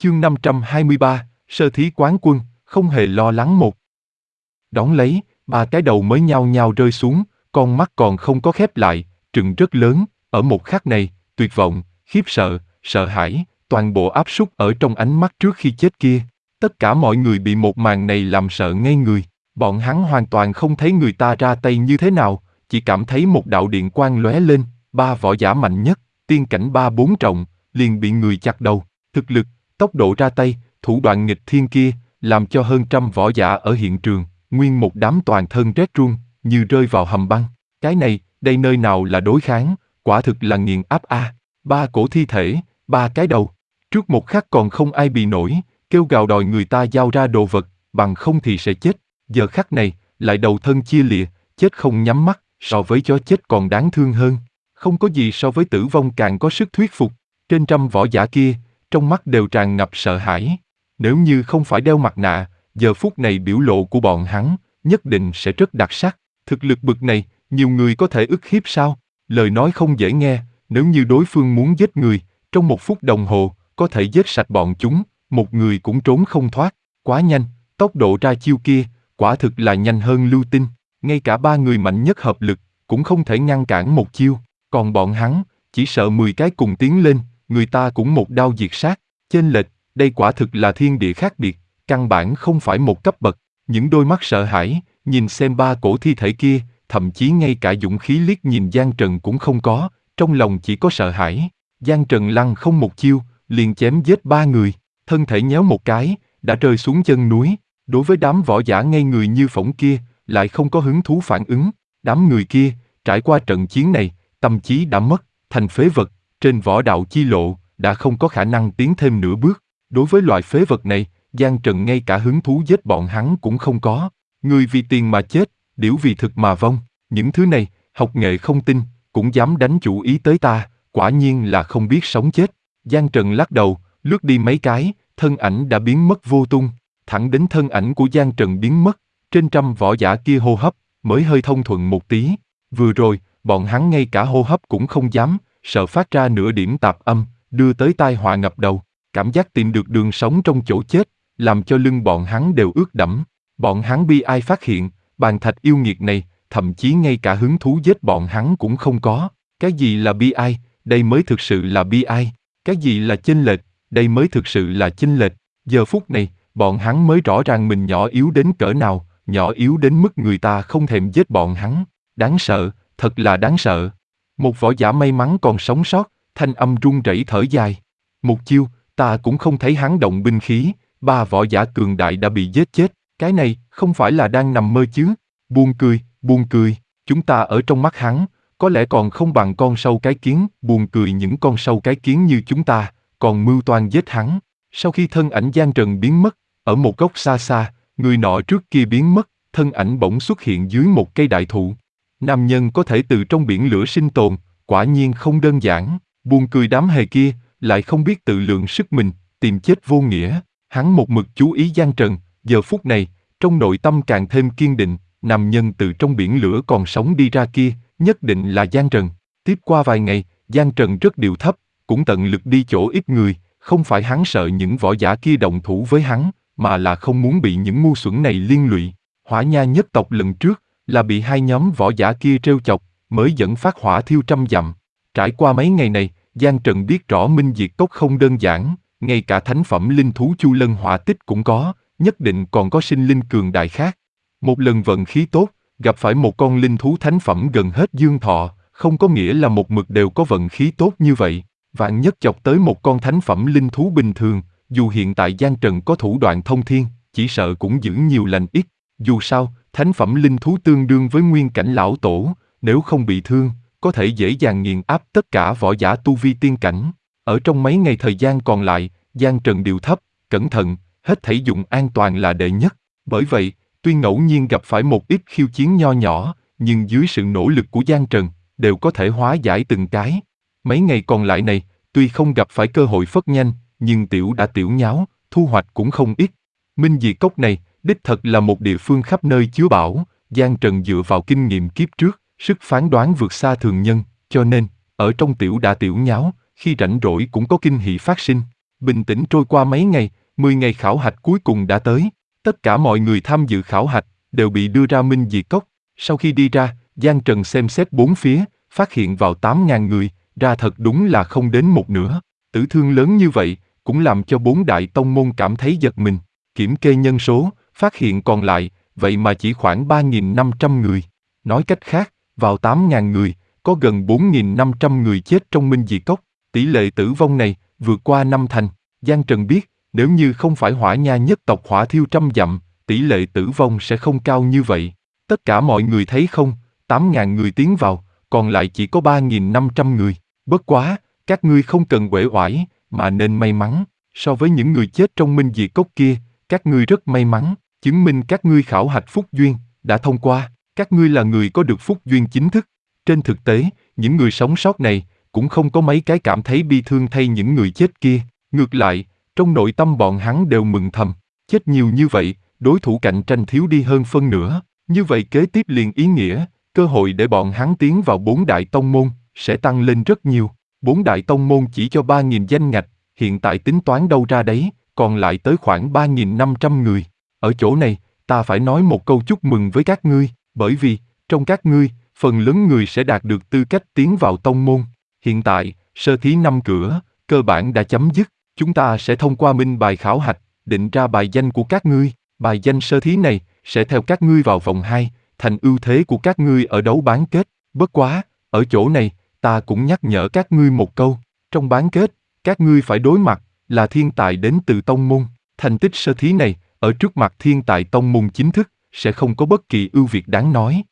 Chương 523, sơ thí quán quân, không hề lo lắng một. Đón lấy, ba cái đầu mới nhao nhao rơi xuống, con mắt còn không có khép lại, trừng rất lớn, ở một khắc này, tuyệt vọng, khiếp sợ, sợ hãi, toàn bộ áp súc ở trong ánh mắt trước khi chết kia. Tất cả mọi người bị một màn này làm sợ ngây người, bọn hắn hoàn toàn không thấy người ta ra tay như thế nào, chỉ cảm thấy một đạo điện quang lóe lên, ba võ giả mạnh nhất, tiên cảnh 3-4 trọng, liền bị người chặt đầu. Thực lực, tốc độ ra tay, thủ đoạn nghịch thiên kia, làm cho hơn trăm võ giả ở hiện trường, nguyên một đám toàn thân rét run, như rơi vào hầm băng. Cái này, đây nơi nào là đối kháng, quả thực là nghiền áp a. Ba cổ thi thể, ba cái đầu. Trước một khắc còn không ai bị nổi, kêu gào đòi người ta giao ra đồ vật, bằng không thì sẽ chết. Giờ khắc này, lại đầu thân chia lìa, chết không nhắm mắt, so với chó chết còn đáng thương hơn. Không có gì so với tử vong càng có sức thuyết phục. Trên trăm võ giả kia, trong mắt đều tràn ngập sợ hãi. Nếu như không phải đeo mặt nạ, giờ phút này biểu lộ của bọn hắn, nhất định sẽ rất đặc sắc. Thực lực bực này, nhiều người có thể ức hiếp sao? Lời nói không dễ nghe, nếu như đối phương muốn giết người, trong 1 phút đồng hồ, có thể giết sạch bọn chúng, một người cũng trốn không thoát. Quá nhanh, tốc độ ra chiêu kia, quả thực là nhanh hơn lưu tinh. Ngay cả 3 người mạnh nhất hợp lực, cũng không thể ngăn cản một chiêu. Còn bọn hắn, chỉ sợ 10 cái cùng tiến lên, người ta cũng một đao diệt sát. Chênh lệch, đây quả thực là thiên địa khác biệt, căn bản không phải một cấp bậc. Những đôi mắt sợ hãi, nhìn xem ba cổ thi thể kia, thậm chí ngay cả dũng khí liếc nhìn Giang Trần cũng không có, trong lòng chỉ có sợ hãi. Giang Trần lăng không một chiêu, liền chém giết 3 người, thân thể nhéo một cái, đã rơi xuống chân núi. Đối với đám võ giả ngây người như phỗng kia, lại không có hứng thú phản ứng. Đám người kia, trải qua trận chiến này, tâm trí đã mất, thành phế vật, trên võ đạo chi lộ, đã không có khả năng tiến thêm nửa bước. Đối với loại phế vật này, Giang Trần ngay cả hứng thú giết bọn hắn cũng không có. Người vì tiền mà chết, điểu vì thực mà vong. Những thứ này, học nghệ không tinh, cũng dám đánh chủ ý tới ta, quả nhiên là không biết sống chết. Giang Trần lắc đầu, lướt đi mấy cái, thân ảnh đã biến mất vô tung. Thẳng đến thân ảnh của Giang Trần biến mất, trên trăm võ giả kia hô hấp, mới hơi thông thuận một tí. Vừa rồi, bọn hắn ngay cả hô hấp cũng không dám, sợ phát ra nửa điểm tạp âm, đưa tới tai họa ngập đầu. Cảm giác tìm được đường sống trong chỗ chết, làm cho lưng bọn hắn đều ướt đẫm. Bọn hắn bi ai phát hiện, bàn thạch yêu nghiệt này, thậm chí ngay cả hứng thú giết bọn hắn cũng không có. Cái gì là bi ai, đây mới thực sự là bi ai. Cái gì là chênh lệch, đây mới thực sự là chênh lệch. Giờ phút này, bọn hắn mới rõ ràng mình nhỏ yếu đến cỡ nào, nhỏ yếu đến mức người ta không thèm giết bọn hắn. Đáng sợ, thật là đáng sợ. Một võ giả may mắn còn sống sót, thanh âm run rẩy thở dài. Một chiêu, ta cũng không thấy hắn động binh khí, 3 võ giả cường đại đã bị giết chết. Cái này, không phải là đang nằm mơ chứ? Buồn cười, chúng ta ở trong mắt hắn, có lẽ còn không bằng con sâu cái kiến. Buồn cười những con sâu cái kiến như chúng ta, còn mưu toan giết hắn. Sau khi thân ảnh Giang Trần biến mất, ở một góc xa xa, người nọ trước kia biến mất, thân ảnh bỗng xuất hiện dưới một cây đại thụ. Nam nhân có thể từ trong biển lửa sinh tồn, quả nhiên không đơn giản. Buồn cười đám hề kia, lại không biết tự lượng sức mình, tìm chết vô nghĩa. Hắn một mực chú ý Giang Trần, giờ phút này, trong nội tâm càng thêm kiên định, nam nhân từ trong biển lửa còn sống đi ra kia, nhất định là Giang Trần. Tiếp qua vài ngày, Giang Trần rất điệu thấp, cũng tận lực đi chỗ ít người, không phải hắn sợ những võ giả kia động thủ với hắn, mà là không muốn bị những ngu xuẩn này liên lụy. Hỏa Nha nhất tộc lần trước, là bị 2 nhóm võ giả kia trêu chọc, mới dẫn phát hỏa thiêu trăm dặm. Trải qua mấy ngày này, Giang Trần biết rõ Minh Diệt Cốc không đơn giản, ngay cả thánh phẩm linh thú Chu Lân hỏa tích cũng có, nhất định còn có sinh linh cường đại khác. Một lần vận khí tốt, gặp phải một con linh thú thánh phẩm gần hết dương thọ, không có nghĩa là một mực đều có vận khí tốt như vậy. Vạn nhất chọc tới một con thánh phẩm linh thú bình thường, dù hiện tại Giang Trần có thủ đoạn thông thiên, chỉ sợ cũng giữ nhiều lành ít. Dù sao, thánh phẩm linh thú tương đương với nguyên cảnh lão tổ, nếu không bị thương, có thể dễ dàng nghiền áp tất cả võ giả tu vi tiên cảnh. Ở trong mấy ngày thời gian còn lại, Giang Trần điệu thấp, cẩn thận, hết thảy dụng an toàn là đệ nhất. Bởi vậy, tuy ngẫu nhiên gặp phải một ít khiêu chiến nho nhỏ, nhưng dưới sự nỗ lực của Giang Trần, đều có thể hóa giải từng cái. Mấy ngày còn lại này, tuy không gặp phải cơ hội phất nhanh, nhưng tiểu đã tiểu nháo, thu hoạch cũng không ít. Minh Diệt Cốc này, đích thật là một địa phương khắp nơi chứa bảo. Giang Trần dựa vào kinh nghiệm kiếp trước, sức phán đoán vượt xa thường nhân, cho nên, ở trong tiểu đã tiểu nháo, khi rảnh rỗi cũng có kinh hỉ phát sinh. Bình tĩnh trôi qua mấy ngày, 10 ngày khảo hạch cuối cùng đã tới. Tất cả mọi người tham dự khảo hạch đều bị đưa ra Minh Diệt Cốc. Sau khi đi ra, Giang Trần xem xét bốn phía, phát hiện vào 8.000 người, ra thật đúng là không đến một nửa. Tử thương lớn như vậy, cũng làm cho bốn đại tông môn cảm thấy giật mình. Kiểm kê nhân số, phát hiện còn lại, vậy mà chỉ khoảng 3.500 người. Nói cách khác, vào 8.000 người, có gần 4.500 người chết trong Minh Diệt Cốc. Tỷ lệ tử vong này vượt qua 5 thành. Giang Trần biết, nếu như không phải Hỏa Nha nhất tộc hỏa thiêu trăm dặm, tỷ lệ tử vong sẽ không cao như vậy. Tất cả mọi người thấy không, 8.000 người tiến vào, còn lại chỉ có 3.500 người. Bất quá, các ngươi không cần uể oải, mà nên may mắn. So với những người chết trong Minh Diệt Cốc kia, các ngươi rất may mắn, chứng minh các ngươi khảo hạch phúc duyên đã thông qua, các ngươi là người có được phúc duyên chính thức. Trên thực tế, những người sống sót này cũng không có mấy cái cảm thấy bi thương thay những người chết kia, ngược lại, trong nội tâm bọn hắn đều mừng thầm, chết nhiều như vậy, đối thủ cạnh tranh thiếu đi hơn phân nửa, như vậy kế tiếp liền ý nghĩa, cơ hội để bọn hắn tiến vào bốn đại tông môn sẽ tăng lên rất nhiều. Bốn đại tông môn chỉ cho 3.000 danh ngạch, hiện tại tính toán đâu ra đấy, còn lại tới khoảng 3.500 người. Ở chỗ này, ta phải nói một câu chúc mừng với các ngươi, bởi vì, trong các ngươi, phần lớn người sẽ đạt được tư cách tiến vào tông môn. Hiện tại, sơ thí 5 cửa, cơ bản đã chấm dứt, chúng ta sẽ thông qua minh bài khảo hạch, định ra bài danh của các ngươi. Bài danh sơ thí này, sẽ theo các ngươi vào vòng 2, thành ưu thế của các ngươi ở đấu bán kết. Bất quá, ở chỗ này, ta cũng nhắc nhở các ngươi một câu, trong bán kết, các ngươi phải đối mặt, là thiên tài đến từ tông môn. Thành tích sơ thí này, ở trước mặt thiên tài tông môn chính thức, sẽ không có bất kỳ ưu việt đáng nói.